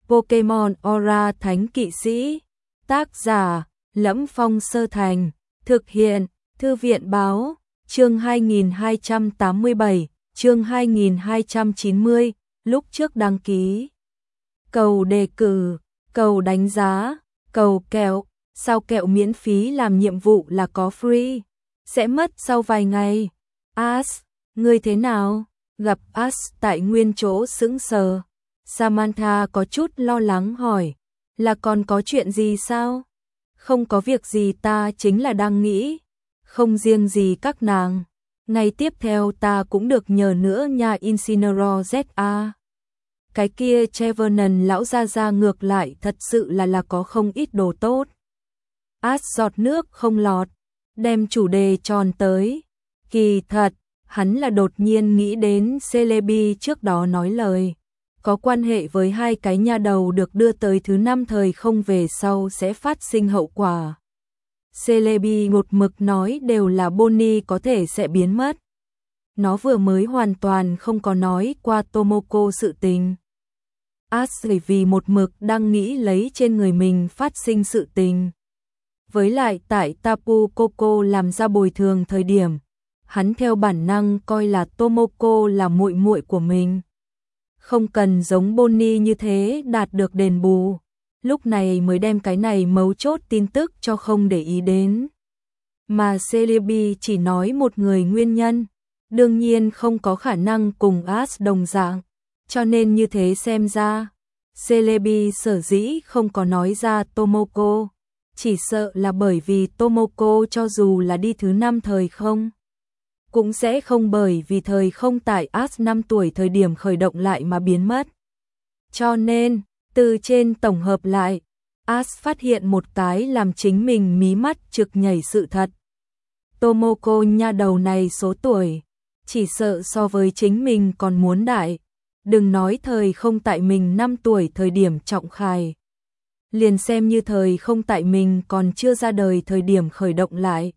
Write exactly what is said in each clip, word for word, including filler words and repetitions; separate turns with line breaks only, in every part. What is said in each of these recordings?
Pokemon Aura Thánh Kỵ Sĩ. Tác giả: Lẫm Phong Sơ Thành. Thực hiện: Thư viện báo. Chương hai nghìn hai trăm tám mươi bảy, chương hai nghìn hai trăm chín mươi. Lúc trước đăng ký, cầu đề cử, cầu đánh giá, cầu kẹo. Sao kẹo miễn phí làm nhiệm vụ là có free, sẽ mất sau vài ngày. Ash, ngươi thế nào? Gặp Ash tại nguyên chỗ sững sờ, Samantha có chút lo lắng hỏi, là còn có chuyện gì sao? Không có việc gì, ta chính là đang nghĩ, không riêng gì các nàng, ngày tiếp theo ta cũng được nhờ nữa nha. Incineroar Z A. Cái kia Trevenant lão gia gia ngược lại thật sự là là có không ít đồ tốt. Ash giọt nước không lọt, đem chủ đề tròn tới. Kỳ thật, hắn là đột nhiên nghĩ đến Celebi trước đó nói lời, có quan hệ với hai cái nha đầu được đưa tới thứ năm thời không về sau sẽ phát sinh hậu quả. Celebi một mực nói đều là Bonnie có thể sẽ biến mất. Nó vừa mới hoàn toàn không có nói qua Tomoko sự tình. Ash vì một mực đang nghĩ lấy trên người mình phát sinh sự tình. Với lại tại Tapu Koko làm ra bồi thường thời điểm, hắn theo bản năng coi là Tomoko là muội muội của mình. Không cần giống Bonnie như thế đạt được đền bù, lúc này mới đem cái này mấu chốt tin tức cho không để ý đến. Mà Celebi chỉ nói một người nguyên nhân, đương nhiên không có khả năng cùng Ash đồng dạng, cho nên như thế xem ra, Celebi sở dĩ không có nói ra Tomoko, chỉ sợ là bởi vì Tomoko cho dù là đi thứ năm thời không, cũng sẽ không bởi vì thời không tại Ash năm tuổi thời điểm khởi động lại mà biến mất. Cho nên, từ trên tổng hợp lại, Ash phát hiện một cái làm chính mình mí mắt trực nhảy sự thật. Tomoko nha đầu này số tuổi, chỉ sợ so với chính mình còn muốn đại, đừng nói thời không tại mình năm tuổi thời điểm trọng khải. Liền xem như thời không tại mình còn chưa ra đời thời điểm khởi động lại,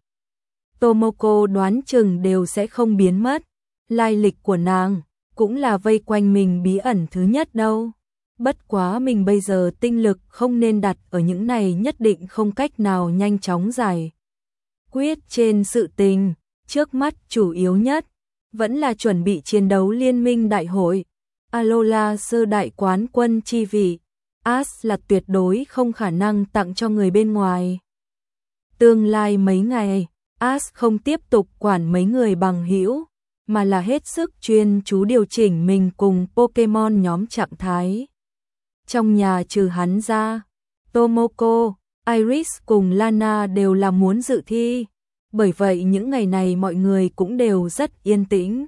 Tomoko đoán chừng đều sẽ không biến mất. Lai lịch của nàng cũng là vây quanh mình bí ẩn thứ nhất đâu. Bất quá mình bây giờ tinh lực không nên đặt ở những này nhất định không cách nào nhanh chóng giải quyết trên sự tình. Trước mắt chủ yếu nhất vẫn là chuẩn bị chiến đấu liên minh đại hội. Alola sơ đại quán quân chi vị, Ash là tuyệt đối không khả năng tặng cho người bên ngoài. Tương lai mấy ngày, Ash không tiếp tục quản mấy người bằng hữu, mà là hết sức chuyên chú điều chỉnh mình cùng Pokemon nhóm trạng thái. Trong nhà trừ hắn ra, Tomoko, Iris cùng Lana đều là muốn dự thi, bởi vậy những ngày này mọi người cũng đều rất yên tĩnh.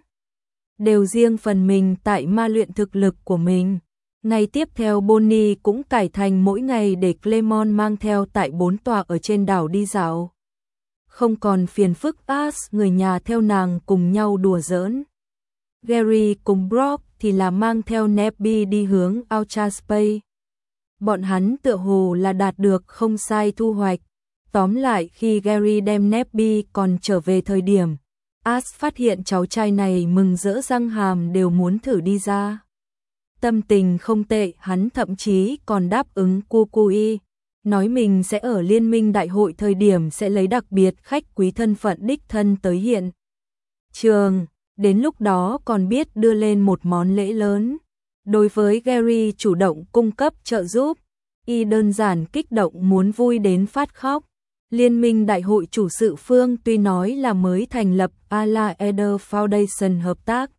Đều riêng phần mình tại ma luyện thực lực của mình. Ngày tiếp theo Bonnie cũng cải thành mỗi ngày để Clemon mang theo tại bốn tọa ở trên đảo đi dạo. Không còn phiền phức Ash người nhà theo nàng cùng nhau đùa giỡn. Gary cùng Brock thì là mang theo Nebby đi hướng Ultra Space. Bọn hắn tựa hồ là đạt được không sai thu hoạch. Tóm lại khi Gary đem Nebby còn trở về thời điểm, Ash phát hiện cháu trai này mừng rỡ răng hàm đều muốn thử đi ra. Tâm tình không tệ, hắn thậm chí còn đáp ứng Kukui, nói mình sẽ ở liên minh đại hội thời điểm sẽ lấy đặc biệt khách quý thân phận đích thân tới hiện trường, đến lúc đó còn biết đưa lên một món lễ lớn. Đối với Gary chủ động cung cấp trợ giúp, y đơn giản kích động muốn vui đến phát khóc. Liên minh đại hội chủ sự phương tuy nói là mới thành lập Ala Eder Foundation hợp tác.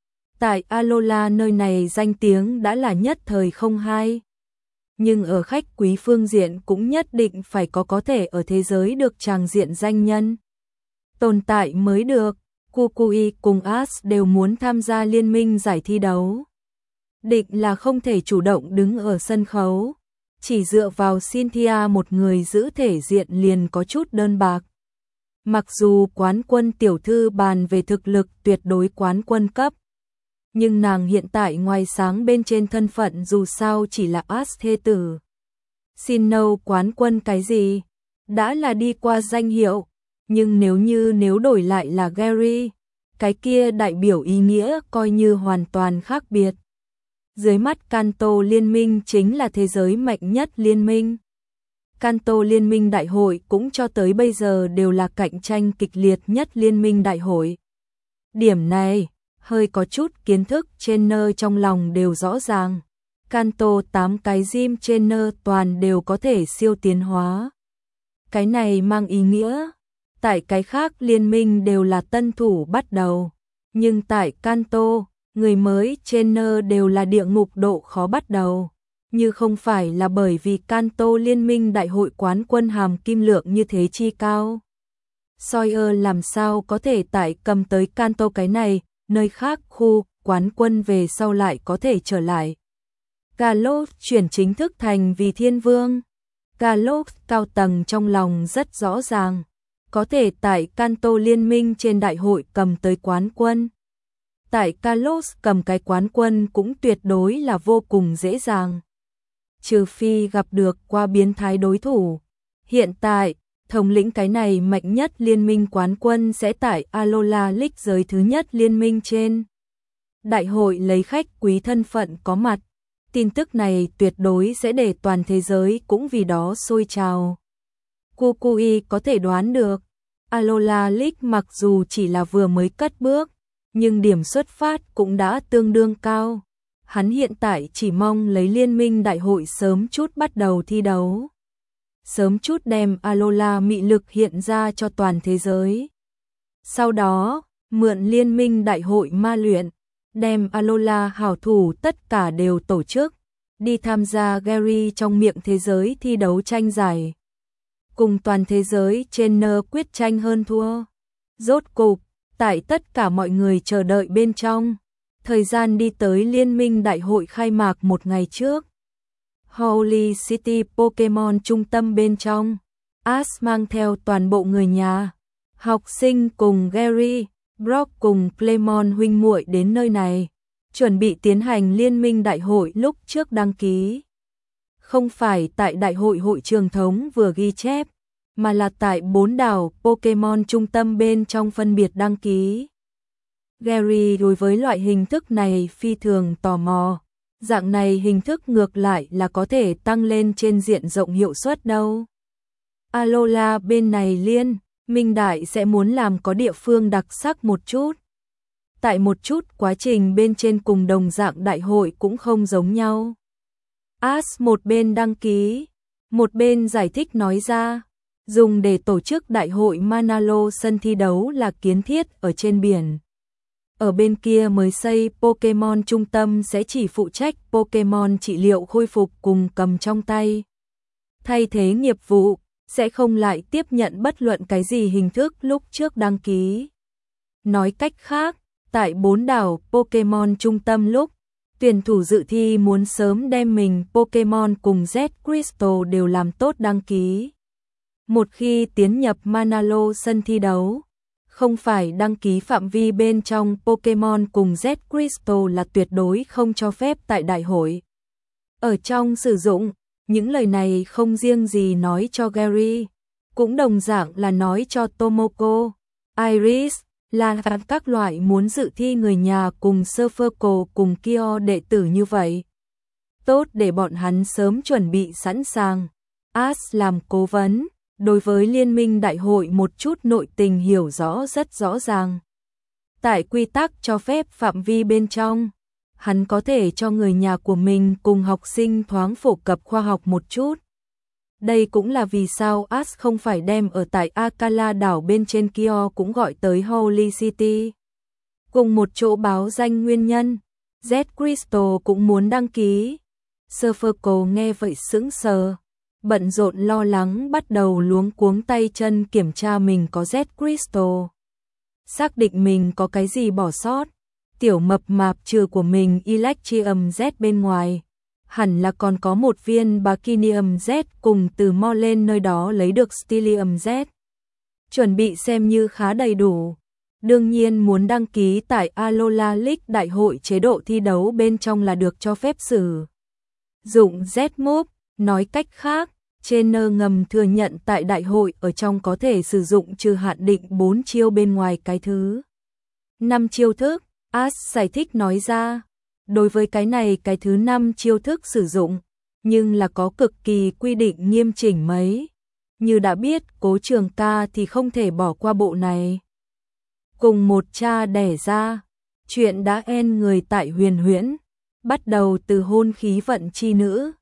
Tại Alola nơi này danh tiếng đã là nhất thời không hai. Nhưng ở khách quý phương diện cũng nhất định phải có có thể ở thế giới được tràng diện danh nhân tồn tại mới được. Kukui cùng Ash đều muốn tham gia liên minh giải thi đấu. Định là không thể chủ động đứng ở sân khấu. Chỉ dựa vào Cynthia một người giữ thể diện liền có chút đơn bạc. Mặc dù quán quân tiểu thư bàn về thực lực tuyệt đối quán quân cấp, nhưng nàng hiện tại ngoài sáng bên trên thân phận dù sao chỉ là Ash thê tử. Sinnoh quán quân cái gì? Đã là đi qua danh hiệu, nhưng nếu như nếu đổi lại là Gary, cái kia đại biểu ý nghĩa coi như hoàn toàn khác biệt. Dưới mắt Kanto Liên minh chính là thế giới mạnh nhất liên minh. Kanto Liên minh đại hội cũng cho tới bây giờ đều là cạnh tranh kịch liệt nhất liên minh đại hội. Điểm này, hơi có chút kiến thức trainer trong lòng đều rõ ràng. Kanto tám cái gym trainer toàn đều có thể siêu tiến hóa. Cái này mang ý nghĩa, tại cái khác liên minh đều là tân thủ bắt đầu. Nhưng tại Kanto, người mới trainer đều là địa ngục độ khó bắt đầu. Như không phải là bởi vì Kanto Liên minh đại hội quán quân hàm kim lượng như thế chi cao. Sawyer làm sao có thể tại cầm tới Kanto cái này, nơi khác khu quán quân về sau lại có thể trở lại. Gallows chuyển chính thức thành vì thiên vương. Gallows cao tầng trong lòng rất rõ ràng, có thể tại Kanto Liên minh trên đại hội cầm tới quán quân. Tại Gallows cầm cái quán quân cũng tuyệt đối là vô cùng dễ dàng. Trừ phi gặp được qua biến thái đối thủ. Hiện tại, thống lĩnh cái này mạnh nhất liên minh quán quân sẽ tại Alola League giới thứ nhất liên minh trên. Đại hội lấy khách quý thân phận có mặt. Tin tức này tuyệt đối sẽ để toàn thế giới cũng vì đó sôi trào. Kukui có thể đoán được, Alola League mặc dù chỉ là vừa mới cất bước, nhưng điểm xuất phát cũng đã tương đương cao. Hắn hiện tại chỉ mong lấy liên minh đại hội sớm chút bắt đầu thi đấu. Sớm chút đem Alola mị lực hiện ra cho toàn thế giới. Sau đó, mượn liên minh đại hội ma luyện, đem Alola hảo thủ tất cả đều tổ chức, đi tham gia Gary trong miệng thế giới thi đấu tranh giải. Cùng toàn thế giới trainer quyết tranh hơn thua. Rốt cục, tại tất cả mọi người chờ đợi bên trong, thời gian đi tới liên minh đại hội khai mạc một ngày trước. Holy City Pokemon trung tâm bên trong, Ash mang theo toàn bộ người nhà, học sinh cùng Gary, Brock cùng Clemon huynh muội đến nơi này, chuẩn bị tiến hành liên minh đại hội lúc trước đăng ký. Không phải tại đại hội hội trường thống vừa ghi chép, mà là tại bốn đảo Pokemon trung tâm bên trong phân biệt đăng ký. Gary đối với loại hình thức này phi thường tò mò. Dạng này hình thức ngược lại là có thể tăng lên trên diện rộng hiệu suất đâu. Alola bên này liên, Minh Đại sẽ muốn làm có địa phương đặc sắc một chút. Tại một chút quá trình bên trên cùng đồng dạng đại hội cũng không giống nhau. Ash một bên đăng ký, một bên giải thích nói ra, dùng để tổ chức đại hội Manalo sân thi đấu là kiến thiết ở trên biển. Ở bên kia mới xây Pokemon trung tâm sẽ chỉ phụ trách Pokemon trị liệu khôi phục cùng cầm trong tay. Thay thế nghiệp vụ, sẽ không lại tiếp nhận bất luận cái gì hình thức lúc trước đăng ký. Nói cách khác, tại bốn đảo Pokemon trung tâm lúc, tuyển thủ dự thi muốn sớm đem mình Pokemon cùng Z Crystal đều làm tốt đăng ký. Một khi tiến nhập Manalo sân thi đấu, không phải đăng ký phạm vi bên trong Pokemon cùng Z Crystal là tuyệt đối không cho phép tại đại hội. Ở trong sử dụng, những lời này không riêng gì nói cho Gary, cũng đồng dạng là nói cho Tomoko, Iris, là các loại muốn dự thi người nhà cùng Surferco cùng Kyo đệ tử như vậy. Tốt để bọn hắn sớm chuẩn bị sẵn sàng. Ash làm cố vấn, đối với liên minh đại hội một chút nội tình hiểu rõ rất rõ ràng. Tại quy tắc cho phép phạm vi bên trong, hắn có thể cho người nhà của mình cùng học sinh thoáng phổ cập khoa học một chút. Đây cũng là vì sao Ash không phải đem ở tại Akala đảo bên trên Kyo cũng gọi tới Holy City. Cùng một chỗ báo danh nguyên nhân, Z Crystal cũng muốn đăng ký. Surferco nghe vậy sững sờ, bận rộn lo lắng bắt đầu luống cuống tay chân kiểm tra mình có Z Crystal. Xác định mình có cái gì bỏ sót, tiểu mập mạp trừ của mình Electrium Z bên ngoài, hẳn là còn có một viên Bacinium Z cùng từ Molen nơi đó lấy được Stylium Z. Chuẩn bị xem như khá đầy đủ. Đương nhiên muốn đăng ký tại Alola League đại hội chế độ thi đấu bên trong là được cho phép sử dụng Z-Move, nói cách khác, trainer ngầm thừa nhận tại đại hội ở trong có thể sử dụng trừ hạn định bốn chiêu bên ngoài cái thứ năm chiêu thức, Ash giải thích nói ra. Đối với cái này cái thứ năm chiêu thức sử dụng, nhưng là có cực kỳ quy định nghiêm chỉnh mấy. Như đã biết, Cố Trường Ca thì không thể bỏ qua bộ này. Cùng một cha đẻ ra, chuyện đã en người tại Huyền Huyễn, bắt đầu từ hôn khí vận chi nữ,